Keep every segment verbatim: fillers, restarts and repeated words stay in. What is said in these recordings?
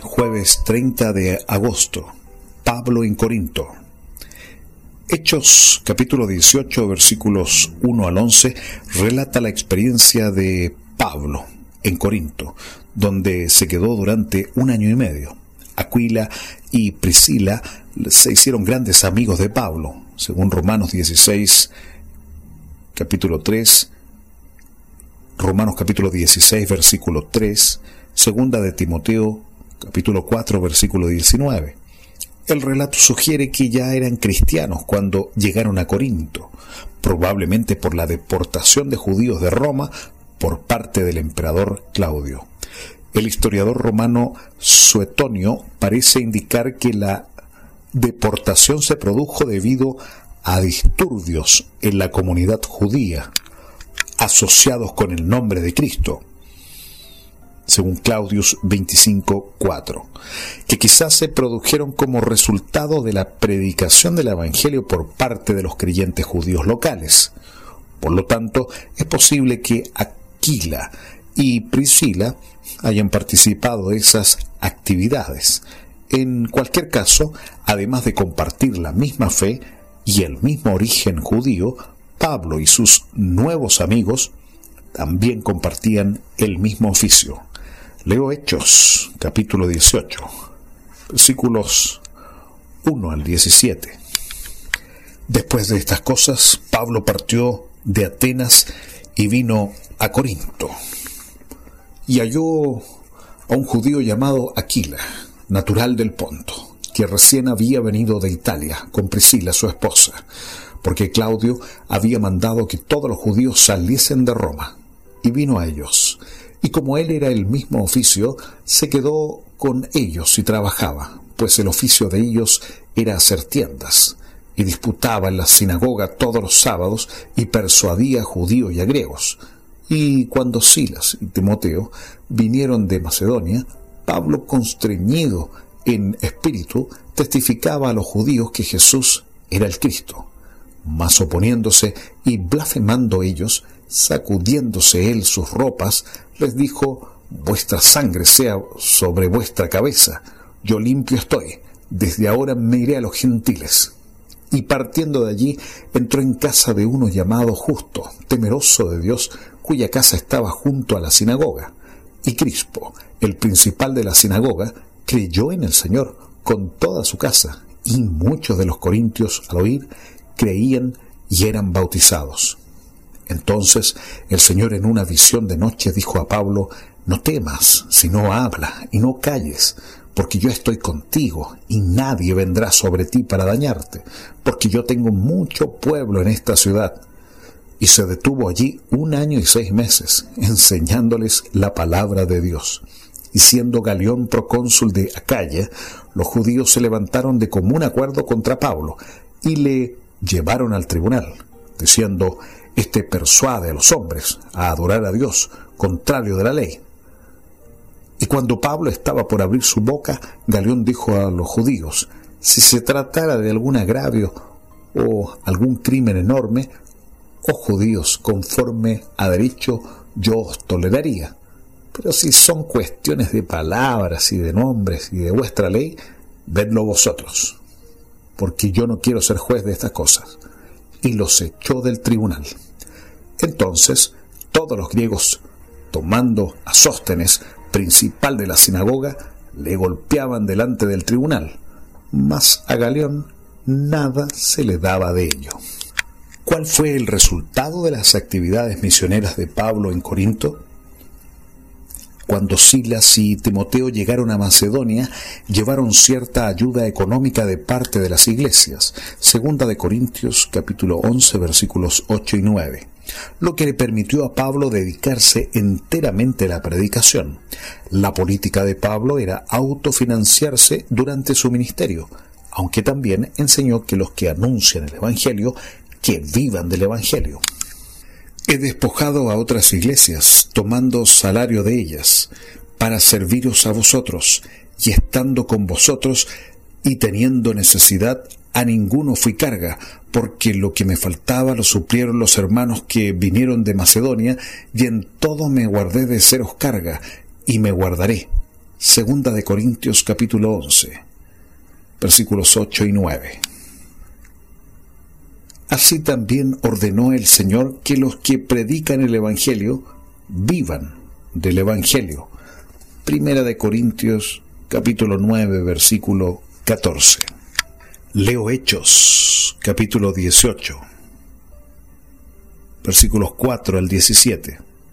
jueves treinta de agosto. Pablo en Corinto. Hechos capítulo dieciocho, versículos uno al once, relata la experiencia de Pablo en Corinto, donde se quedó durante un año y medio. Aquila y Priscila se hicieron grandes amigos de Pablo, según Romanos dieciséis, capítulo tres, Romanos capítulo dieciséis, versículo tres, segunda de Timoteo, capítulo cuatro, versículo diecinueve. El relato sugiere que ya eran cristianos cuando llegaron a Corinto, probablemente por la deportación de judíos de Roma por parte del emperador Claudio. El historiador romano Suetonio parece indicar que la deportación se produjo debido a disturbios en la comunidad judía, asociados con el nombre de Cristo, según Claudius veinticinco, cuatro, que quizás se produjeron como resultado de la predicación del Evangelio por parte de los creyentes judíos locales. Por lo tanto, es posible que Aquila y Priscila hayan participado de esas actividades. En cualquier caso, además de compartir la misma fe y el mismo origen judío, Pablo y sus nuevos amigos también compartían el mismo oficio. Leo Hechos, capítulo dieciocho, versículos uno al diecisiete. Después de estas cosas, Pablo partió de Atenas y vino a Corinto, y halló a un judío llamado Aquila, natural del Ponto, que recién había venido de Italia con Priscila, su esposa, porque Claudio había mandado que todos los judíos saliesen de Roma, y vino a ellos. Y como él era el mismo oficio, se quedó con ellos y trabajaba, pues el oficio de ellos era hacer tiendas, y disputaba en la sinagoga todos los sábados y persuadía a judíos y a griegos. Y cuando Silas y Timoteo vinieron de Macedonia, Pablo, constreñido en espíritu, testificaba a los judíos que Jesús era el Cristo. Mas oponiéndose y blasfemando ellos, sacudiéndose él sus ropas, les dijo: vuestra sangre sea sobre vuestra cabeza, yo limpio estoy, desde ahora me iré a los gentiles. Y partiendo de allí, entró en casa de uno llamado Justo, temeroso de Dios, cuya casa estaba junto a la sinagoga. Y Crispo, el principal de la sinagoga, creyó en el Señor con toda su casa, y muchos de los corintios, al oír, creían y eran bautizados. Entonces el Señor en una visión de noche dijo a Pablo: no temas, sino habla y no calles, porque yo estoy contigo y nadie vendrá sobre ti para dañarte, porque yo tengo mucho pueblo en esta ciudad. Y se detuvo allí un año y seis meses, enseñándoles la palabra de Dios. Y siendo Galión procónsul de Acaya, los judíos se levantaron de común acuerdo contra Pablo y le llevaron al tribunal, diciendo: este persuade a los hombres a adorar a Dios, contrario de la ley. Y cuando Pablo estaba por abrir su boca, Galión dijo a los judíos: si se tratara de algún agravio o algún crimen enorme, oh judíos, conforme a derecho yo os toleraría. Pero si son cuestiones de palabras y de nombres y de vuestra ley, vedlo vosotros, porque yo no quiero ser juez de estas cosas. Y los echó del tribunal. Entonces todos los griegos, tomando a Sóstenes, principal de la sinagoga, le golpeaban delante del tribunal, mas a Galión nada se le daba de ello. ¿Cuál fue el resultado de las actividades misioneras de Pablo en Corinto? Cuando Silas y Timoteo llegaron a Macedonia, llevaron cierta ayuda económica de parte de las iglesias, segunda de Corintios capítulo once, versículos ocho y nueve, lo que le permitió a Pablo dedicarse enteramente a la predicación. La política de Pablo era autofinanciarse durante su ministerio, aunque también enseñó que los que anuncian el Evangelio, que vivan del Evangelio. He despojado a otras iglesias, tomando salario de ellas, para serviros a vosotros, y estando con vosotros, y teniendo necesidad, a ninguno fui carga, porque lo que me faltaba lo suplieron los hermanos que vinieron de Macedonia, y en todo me guardé de seros carga, y me guardaré. Segunda de Corintios capítulo once, versículos ocho y nueve. Así también ordenó el Señor que los que predican el Evangelio vivan del Evangelio. Primera de Corintios capítulo nueve, versículo catorce. Leo Hechos capítulo dieciocho, versículos cuatro al diecisiete.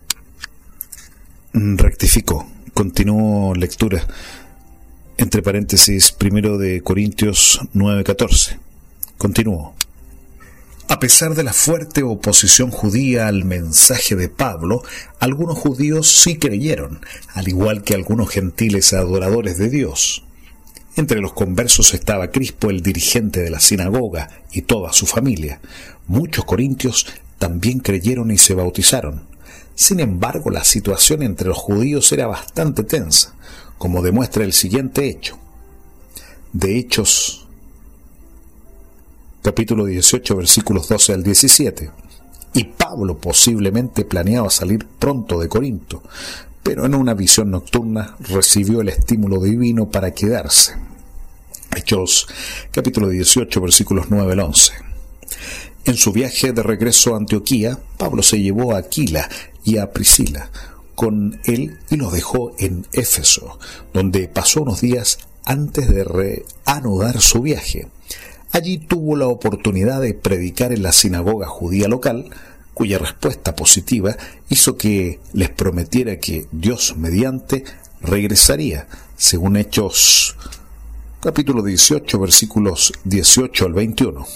Rectifico, continúo lectura. Entre paréntesis, primero de Corintios nueve, catorce. Continúo. A pesar de la fuerte oposición judía al mensaje de Pablo, algunos judíos sí creyeron, al igual que algunos gentiles adoradores de Dios. Entre los conversos estaba Crispo, el dirigente de la sinagoga, y toda su familia. Muchos corintios también creyeron y se bautizaron. Sin embargo, la situación entre los judíos era bastante tensa, como demuestra el siguiente hecho. De Hechos capítulo dieciocho, versículos doce al diecisiete. Y Pablo posiblemente planeaba salir pronto de Corinto, pero en una visión nocturna recibió el estímulo divino para quedarse. Hechos capítulo dieciocho, versículos nueve al once. En su viaje de regreso a Antioquía, Pablo se llevó a Aquila y a Priscila con él y los dejó en Éfeso, donde pasó unos días antes de reanudar su viaje. Allí tuvo la oportunidad de predicar en la sinagoga judía local, cuya respuesta positiva hizo que les prometiera que Dios mediante regresaría, según Hechos capítulo dieciocho, versículos dieciocho al veintiuno.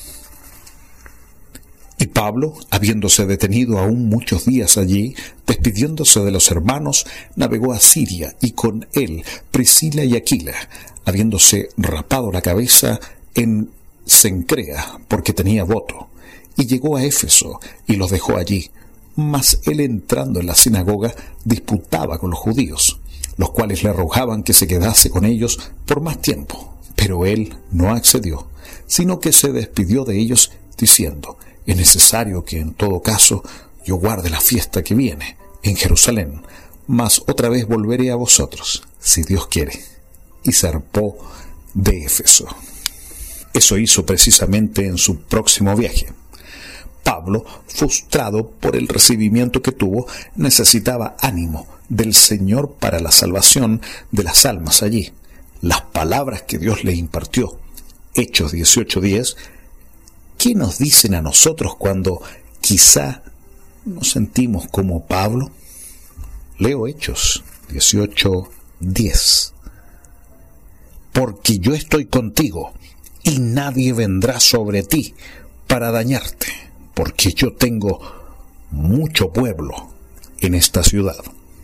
Y Pablo, habiéndose detenido aún muchos días allí, despidiéndose de los hermanos, navegó a Siria, y con él Priscila y Aquila, habiéndose rapado la cabeza en Cencrea, porque tenía voto, y llegó a Éfeso, y los dejó allí. Mas él, entrando en la sinagoga, disputaba con los judíos, los cuales le rogaban que se quedase con ellos por más tiempo. Pero él no accedió, sino que se despidió de ellos, diciendo: es necesario que en todo caso yo guarde la fiesta que viene en Jerusalén, mas otra vez volveré a vosotros, si Dios quiere. Y zarpó de Éfeso. Eso hizo precisamente en su próximo viaje. Pablo, frustrado por el recibimiento que tuvo, necesitaba ánimo del Señor para la salvación de las almas allí. Las palabras que Dios le impartió, Hechos dieciocho diez, ¿qué nos dicen a nosotros cuando quizá nos sentimos como Pablo? Leo Hechos dieciocho diez. Porque yo estoy contigo, y nadie vendrá sobre ti para dañarte, porque yo tengo mucho pueblo en esta ciudad.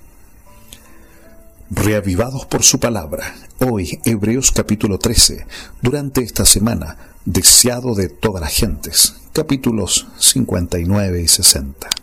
Reavivados por su palabra, hoy Hebreos capítulo trece, durante esta semana, deseado de todas las gentes, capítulos cincuenta y nueve y sesenta.